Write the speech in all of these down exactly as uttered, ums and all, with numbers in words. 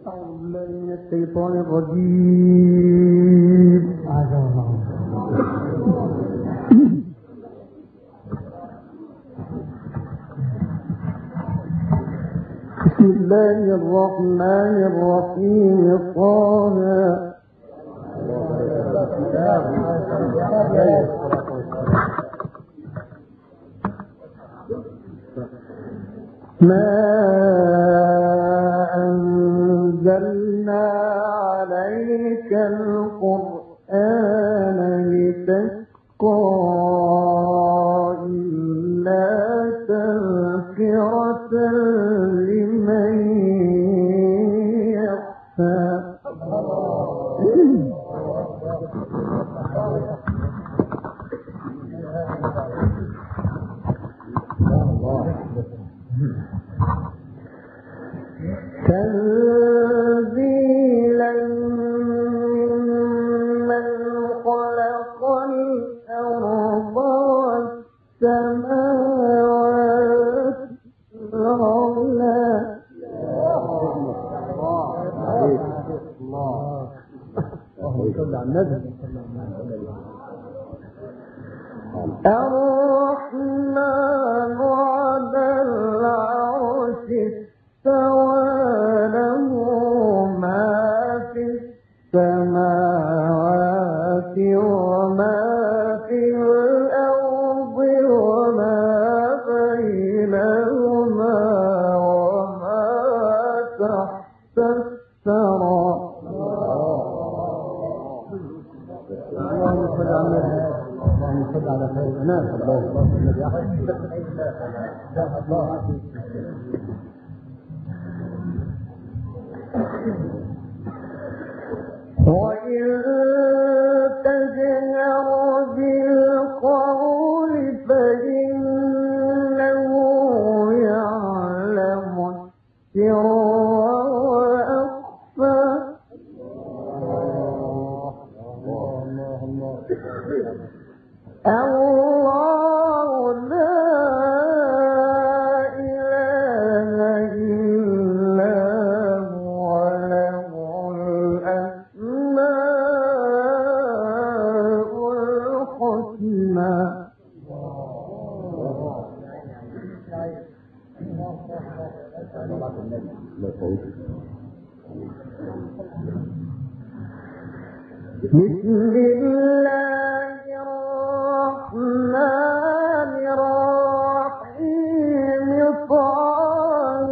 الشيطان الرجيم. بسم الله الرحمن الرحيم. طه ما أنزلنا عليك القرآن لتشقى إلا تذكرة لمن يخشى. تنزيلا ممن خلق الأرض والسماوات العلى. الرحمن على العرش استوى، له ما في السماوات وما في الأرض وما بينهما وما تحت الثرى. اللهم صل على اللهم صل على خير الناس. اللهم صل على وإن تجهر بالقول فإنه يعلم السر وأخفى. الله لا إله إلا هو له الأسماء الحسنى. بسم الله الرحمن الرحيم. طه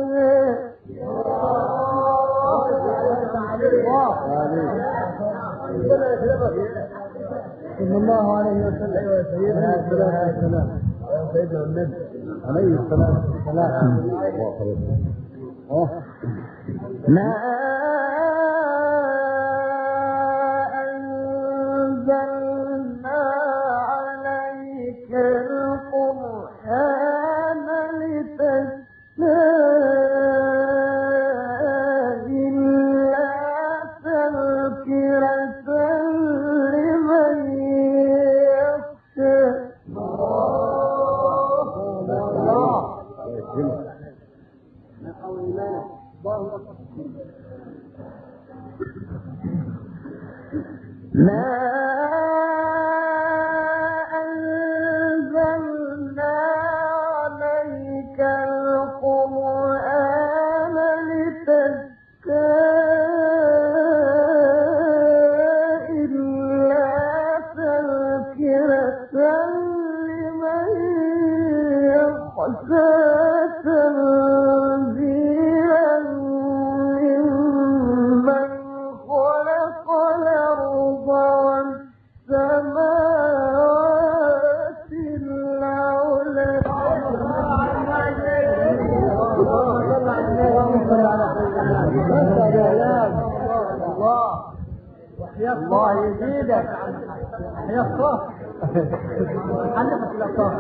صلى الله عليه وسلم. سيدنا السلام سيدنا النبي عليه الصلاة والسلام. ما أنزلنا عليك القرآن لتشقى إلا تذكرة لمن يخشى. ما أنزلنا عليك القرآن لتشقى إلا تذكرة لمن يخشى. تنزيلا ممن خلق الأرض والسماوات العلى. الله يزيدك. يا الله حلفت الأطاف.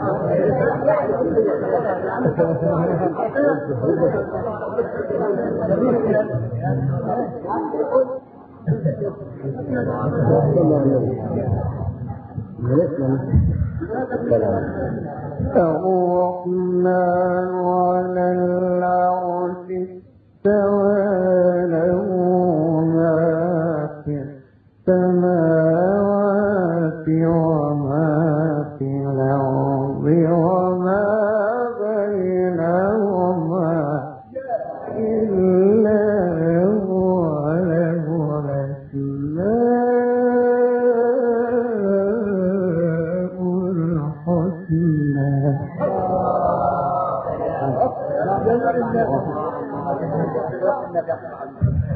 الرحمن على العرش استوى، له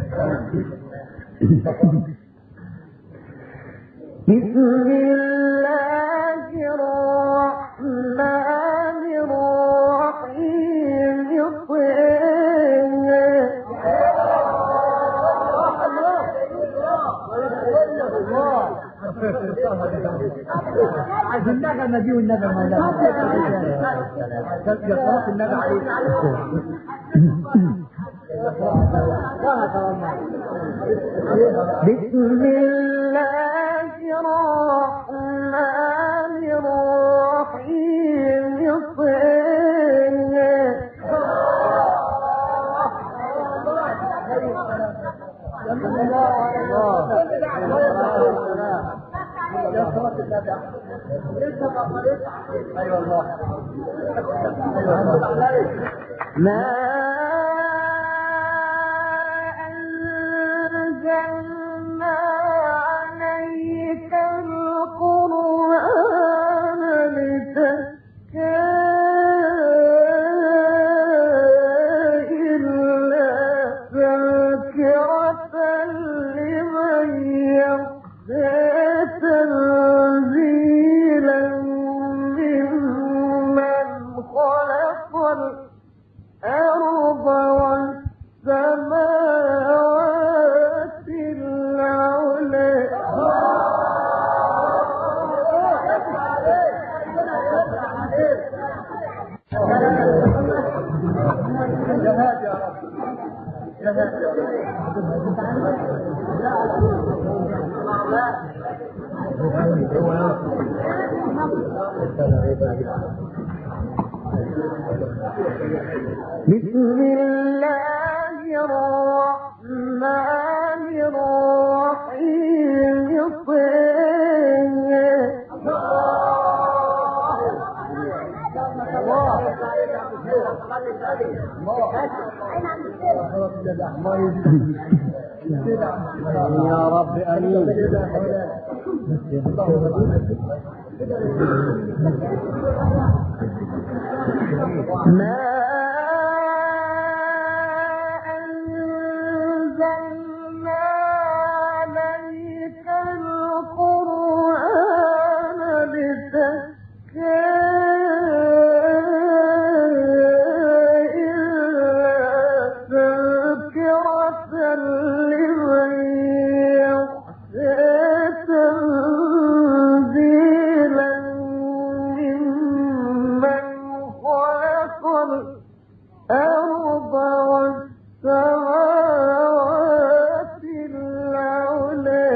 بسم الله الرحمن الرحيم عايز النغمة دي والنغمة مولانا يصرف النغمة عليك بسم الله الرحمن الرحيم ما أنزلنا عليك القرآن لتشقى إلا تذكرة لمن يخشى تنزيلا ممن خلق الأرض والسماوات العلى بسم الله الرحمن الرحيم يا رب امين ما أنزلنا عليك القرآن لتشقى إلا تذكرة لمن يخشى تنزيلا ممن خلق الأرض والسماوات العلى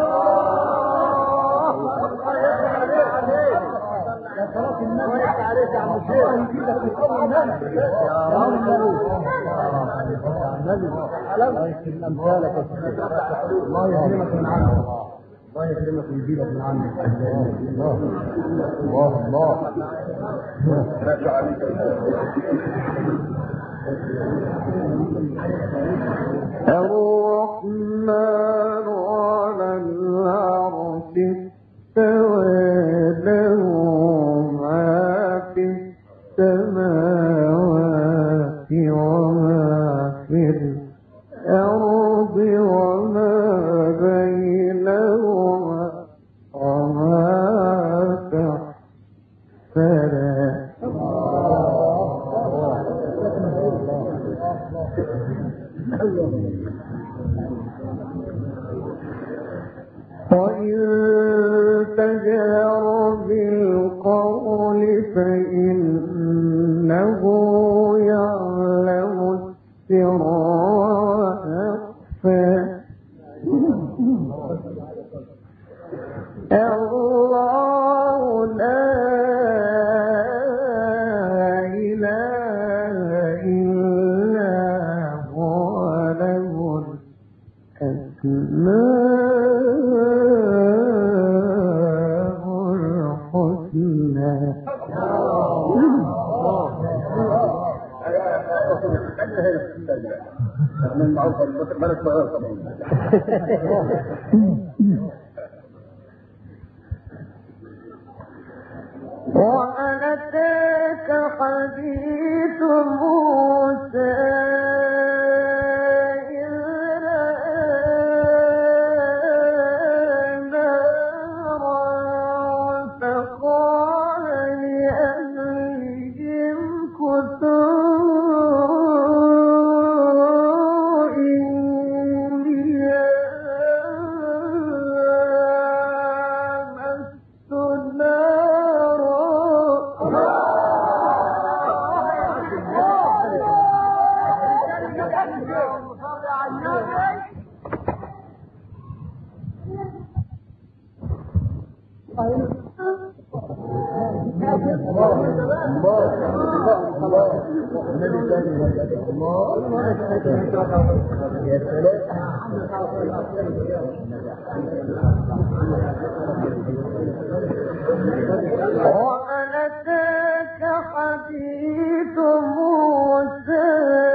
الله يكرم امثالك الله يكرمك من عنك الله يكرمك ويجيبك من عنك الله الله الله الرحمن على العرش استوى له ما في السماوات وما في الأرض وما بينهما وما تحت وإن تجهر بالقول فإنه يعلم السر وأخفى الله لا إله إلا هو له الأسماء الحسنى من معروف بلد صغير طبعا وهل أتاك حديث موسى إذ النبي الثاني الله يا سلام. وهل أتاك حديث موسى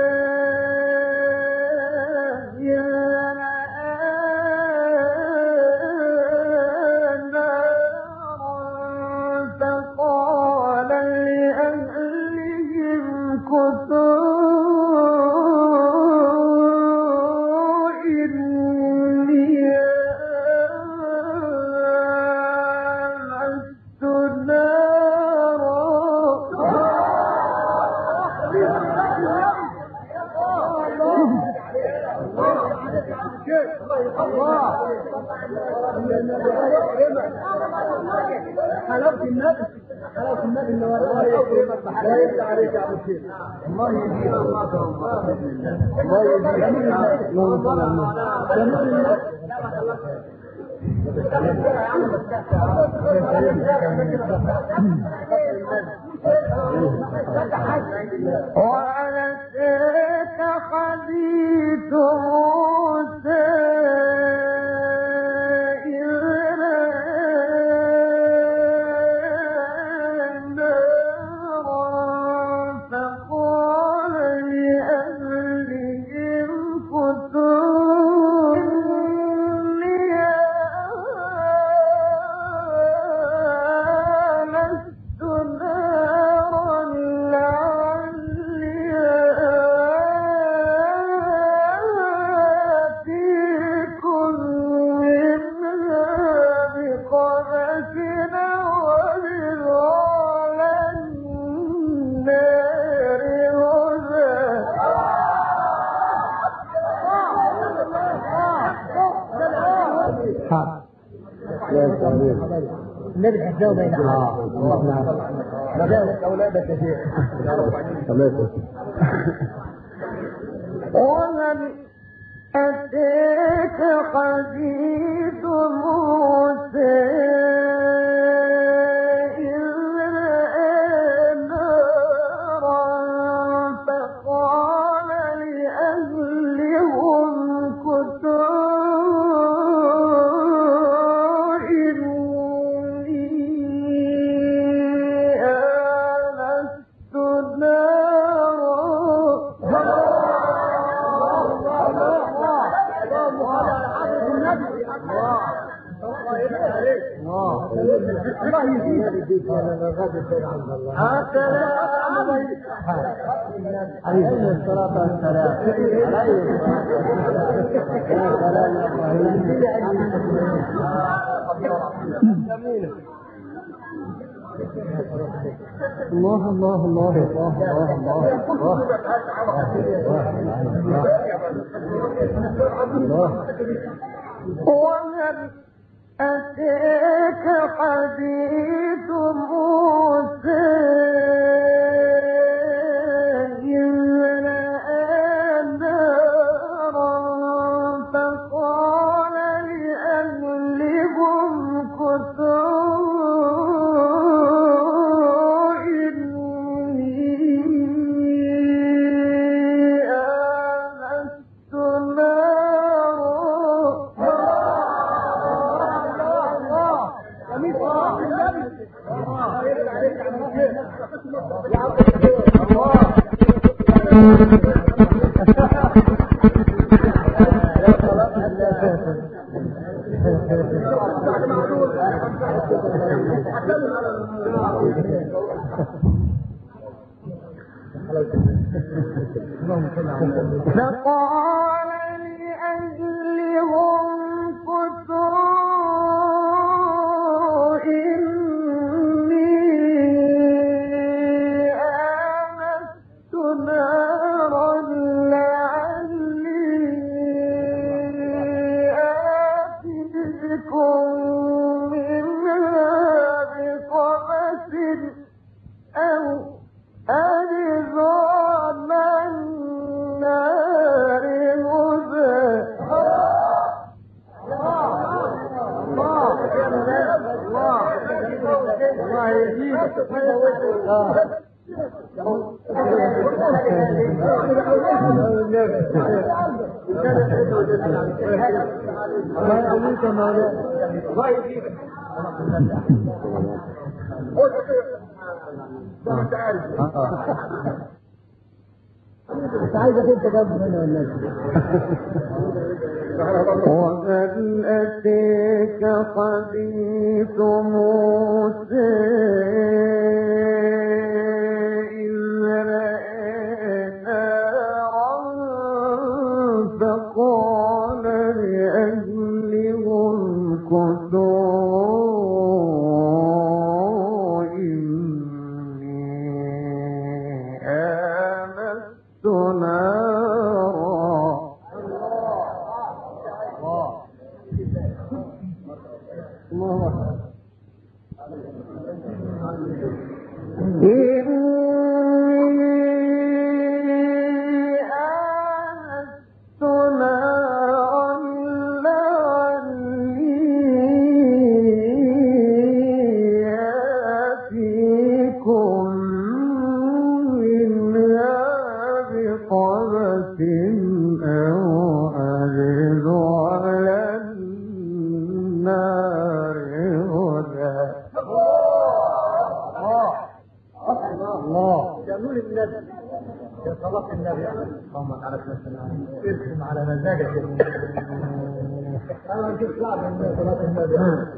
حلاوة النبي حلاوة النبي اللي وراه يكرمك لا يفتح عليك يا ابو الشيخ. الله يهديك الله يهديك الله يهديك. وعلى ذاك حديث موسى النبي الحجاوي بين اه نعم مجالك اولادك يا شيخ. وهل أتاك حديث موسى إذ رأى نارا فقال لأهلهم كثوا الله يهديك انا غادر خير عند الله. عليه الصلاة والسلام. عليه الصلاة والسلام. الله الله الله الله الله. وهل أتاك حديث موسى إذ رأى نارا فقال لأهلهم كثوا إني آنست فقال لأهلهم كثوا إني آنست نارا لعلي آتيكم منها بقبس أو أجد على النار هدى. الله يهديك. الله يقويك يا مولانا. الله يجيبك. انت عارف انت عايزك انت جنب هنا والناس. وهل أتيك حديث موسى إذ رأى نارا فقال لأهلهم امكثوا إني آنست نارا. يا صلاة النبي اللهم تعالى ارسم على مزاجك. انا كنت صعب من صلاة النبي.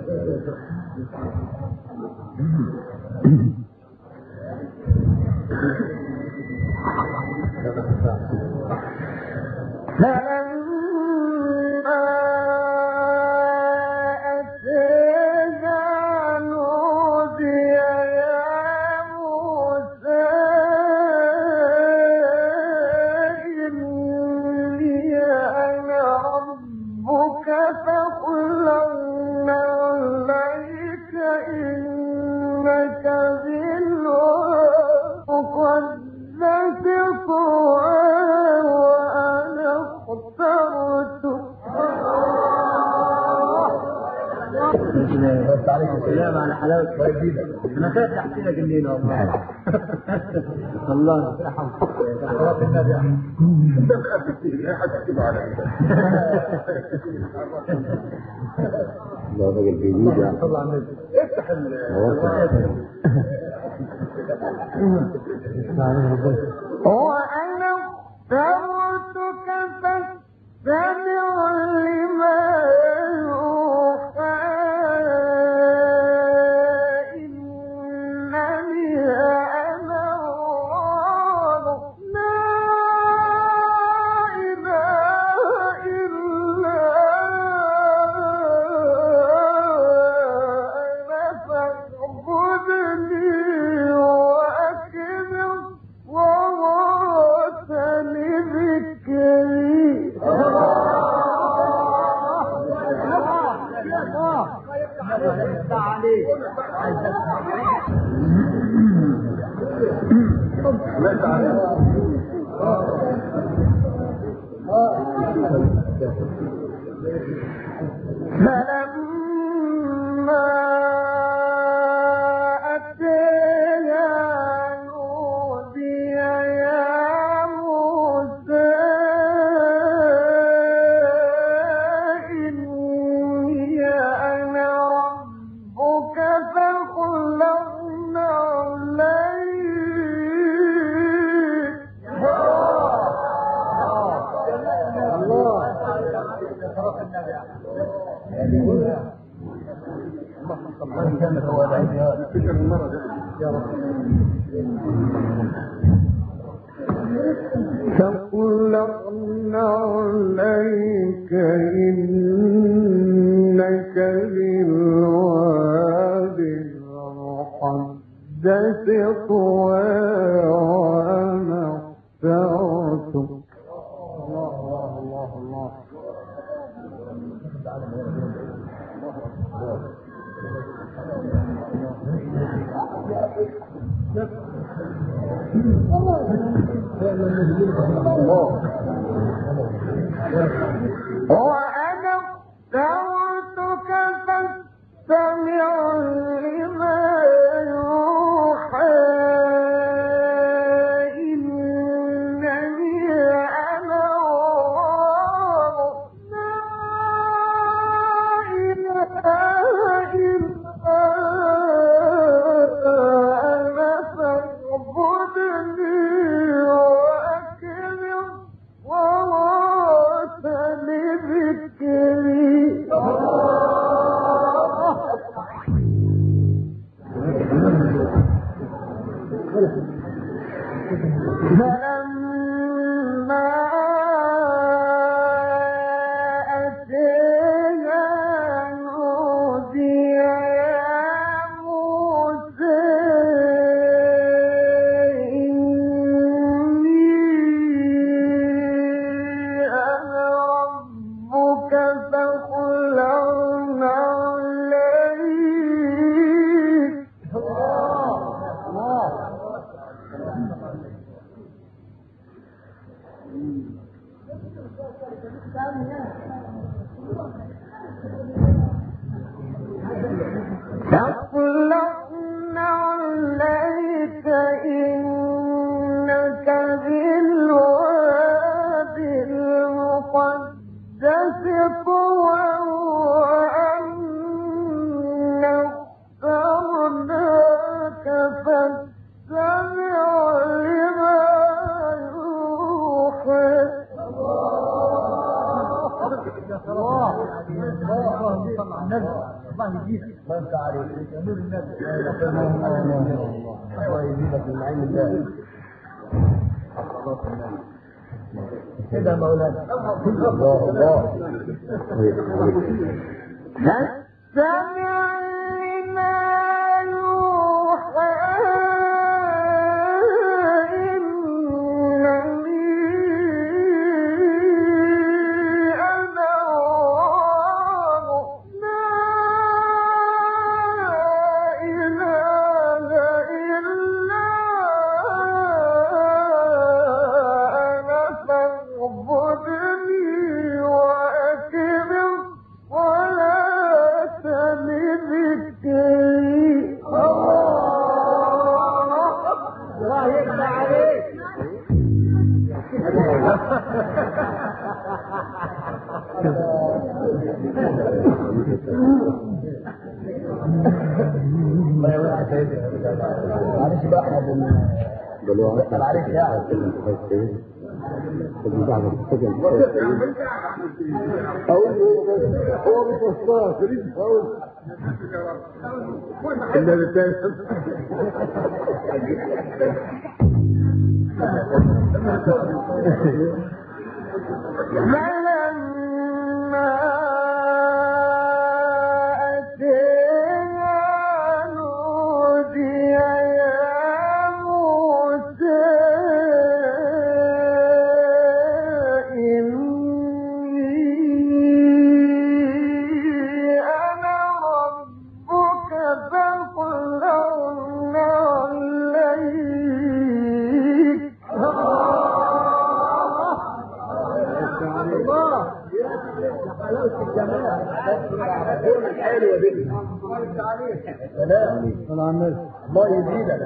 السلام على حلاوة وجيدة. أنا خايف أحكي لك منين والله. الله يرحمك. صلاة النبي. أنت خايف لا حد يكتب عليك. الله راجل بيجي يعني. صلى على النبي. افتح ال. وأنا اخترتك فاستمع لما فلما أتيها نودي يا موسى إني أنا ربك فاخلعنا فقلنا عليك إنك بالوادي المقدس طوى وأنا اخترتك. الله الله الله وأنا اخترتك فاستمع لما يوحى إنني أطلقنا عليك إنك بالوادي المقدس طوى وأنا اخترناك فاستمع لما يوحى. الله الله يجيبك الله يفتح عليك نور النبي الله يجيبك من عين الله كده مولانا الله الله فاستمع لما يوحى معلش بقى احنا بنسال عليك يعني هو متوسطه تريد تقول النبي الثاني الله يزيدك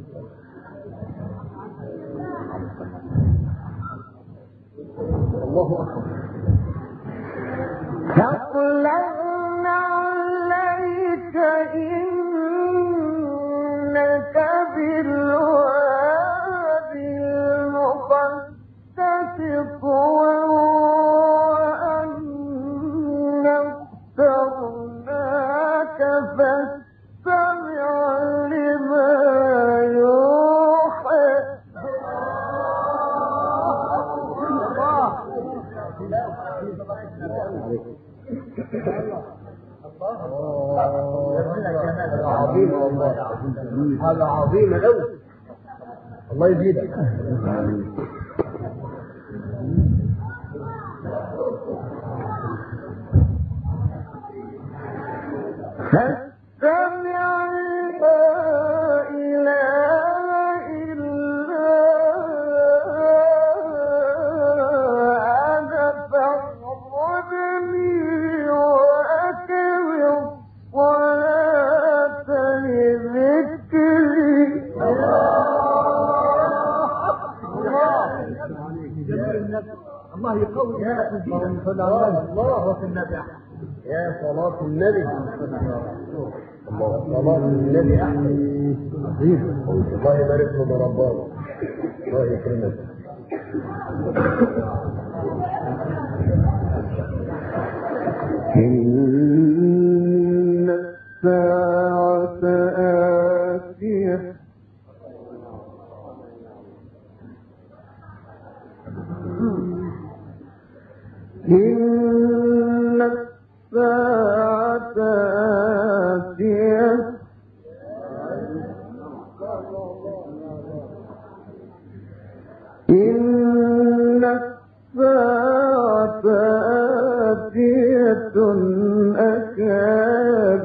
الله اكبر. أطلقنا عليك إنك بالوادي المقدس طوى وأنا اخترناك فاستمع لما يوحى. عظيم والله هذا عظيم قوي الله يزيدك. فاستمع لا إله إلا أنا فاعبدني وأقم الصلاة لذكري. الله يقوي الله في النبي يا صلاة النبي الله صلاة النبي أحسن الله يبارك له بربنا الله يكرمك. إن الساعة آتية إن الساعة آتية إن الساعة آتية أكاد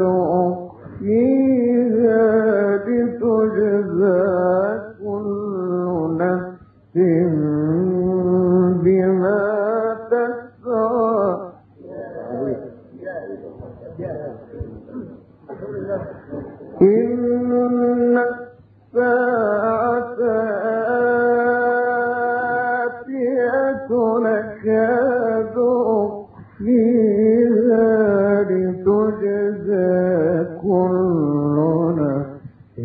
أخفيها لتجزى كل نفس بما تسعى إن الساعة آتية نكاد أخفيها لتجزى كل نفس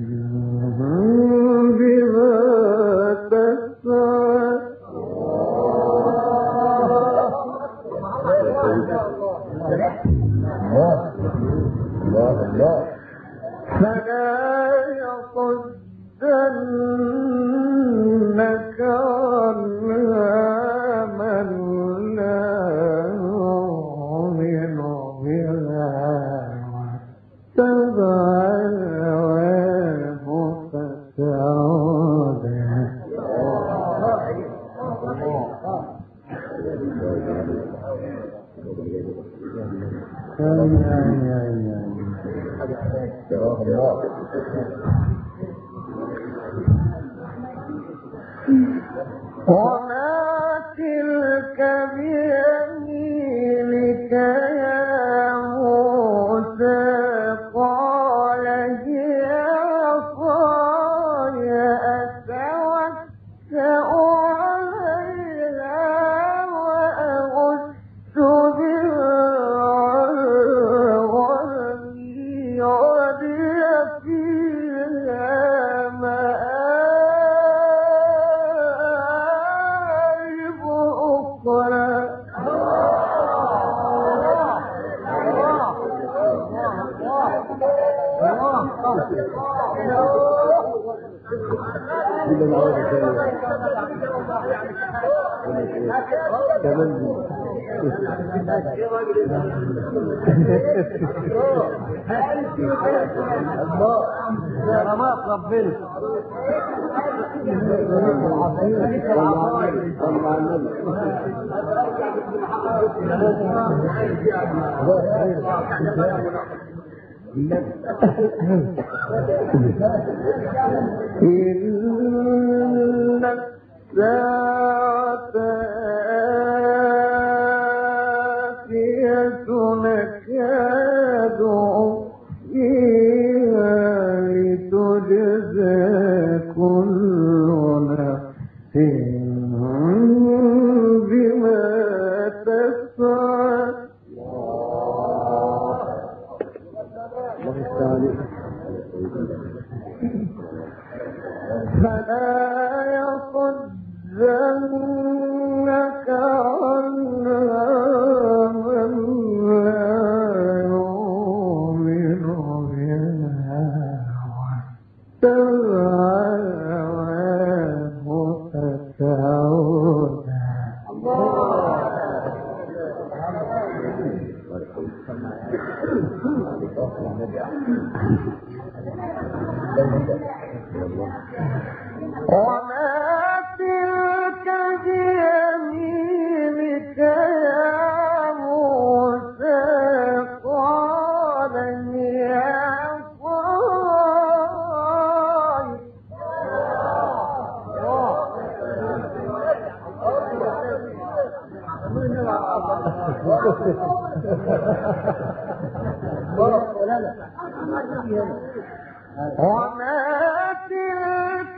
بما تسعى. الله الله فلا يصدنك عنها من لا يؤمن بها واتبع هواه فتردى. وما تلك بيمينك يا موسى؟ قال هي عصاي أتوكأ عليها وأهش بها على غنمي ولي فيها مآرب أخرى. رمات ربنا إن الساعة آتية نكاد أخفيها لتجزى كل نفس بما تسعى. فلا يصدنك عنها من لا يؤمن بها واتبع هواه فتردى. وما تلك بيمينك يا موسى؟ قال هي عصاي. وما تلك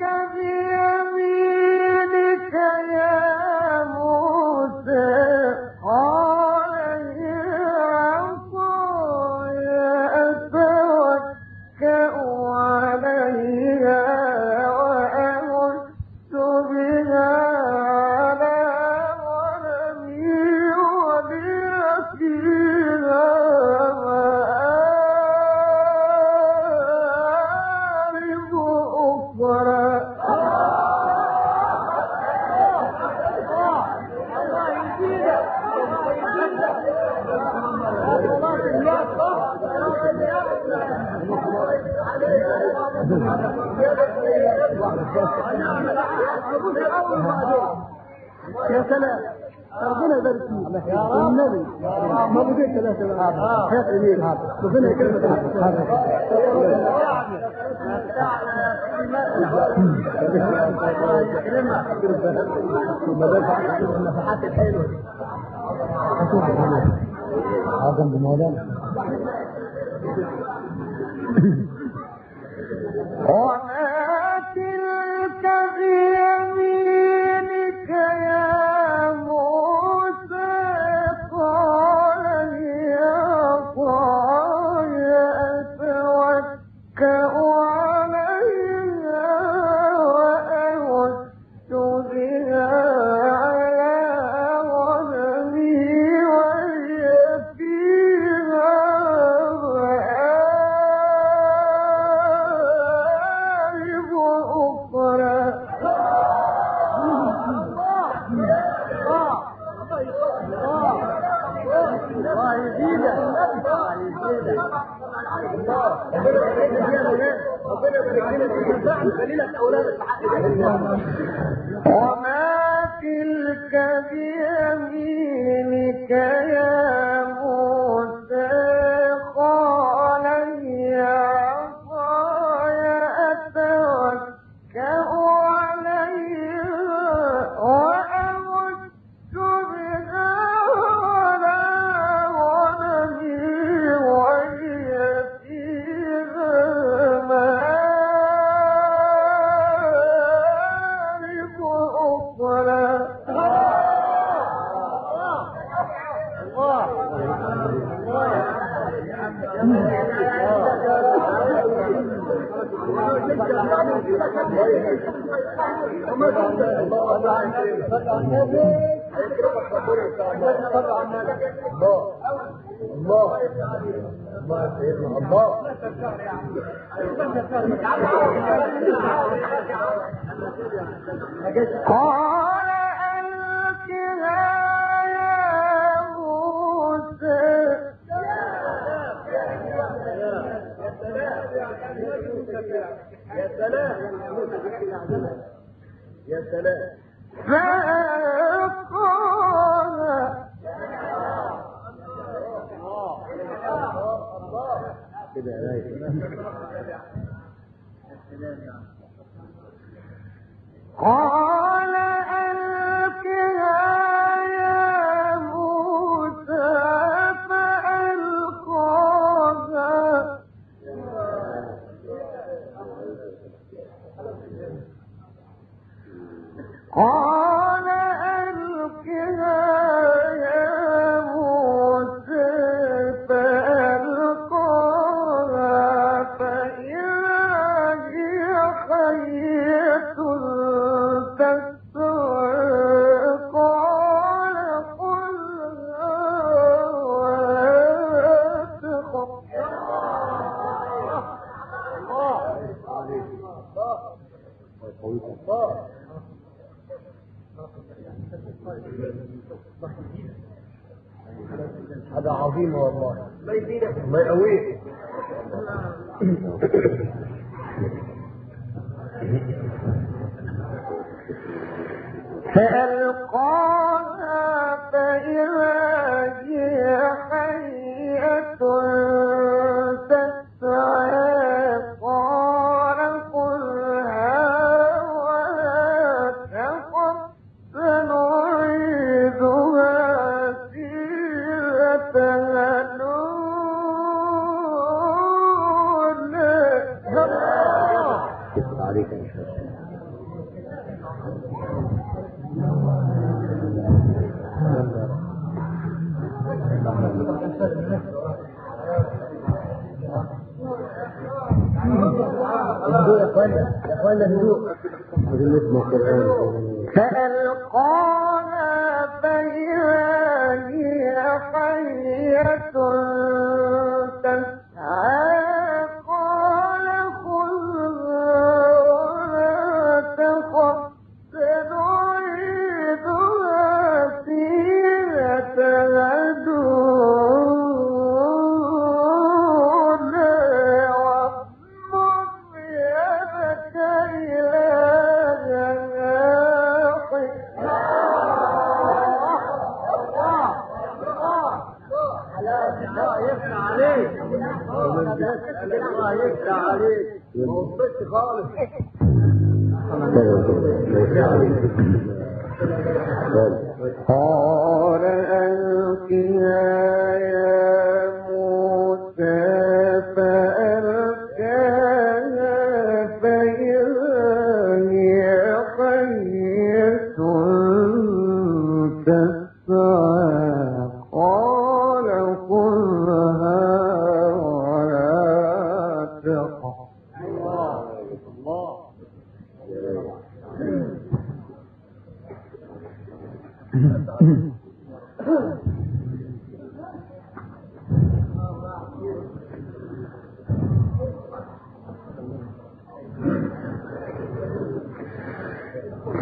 بيمينك يا موسى؟ قال هي عصاي أتوكأ عليها وأهش بها على غنمي ولي فيها مآرب أخرى. يا سلام ربنا يبارك فيك النبي ما بديت ثلاثة حياة إليه ربنا يكرمك النفحات الحلوة هذا بمولانا وما تلك بيمينك يا موسى قال هي عصاي أتوكأ عليها وأهش بها على غنمي وهي فيها مآرب أخرى. قال ألقها يا موسى. يا سلام يا سلام. فألقاها كده يا قال ألقها يا موسى فألقاها قال ألقها يا موسى فألقاها فإذا هي حية تسعى قال خذها ولا تخف. هذا عظيم والله. الله يقويك. فألقاها فإذا هي حية تسعى قال خذها ولا تخف سنعيدها سيرتها الأولى. عليك إن شاء الله. فألقاها فإذا هي حية تسعى قال خذها ولا تخف سنعيدها سيرتها الأولى واضمم يدك إلى جناحك. الله يفتح عليك. الله يفتح عليك. ما وصلتش خالص. قال ألقها يا موسى فألقاها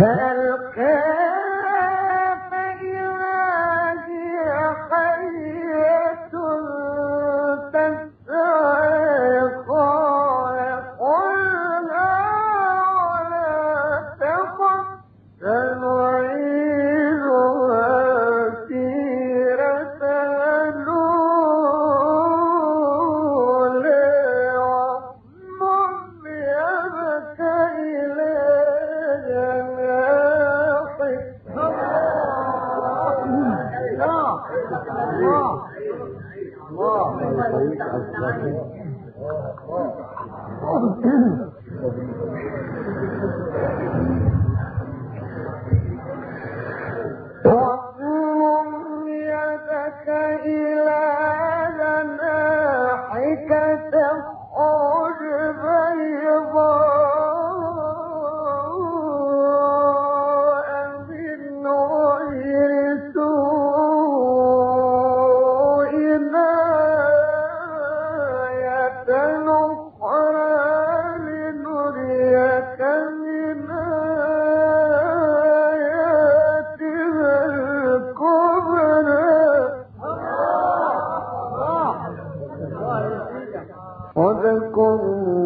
وذكر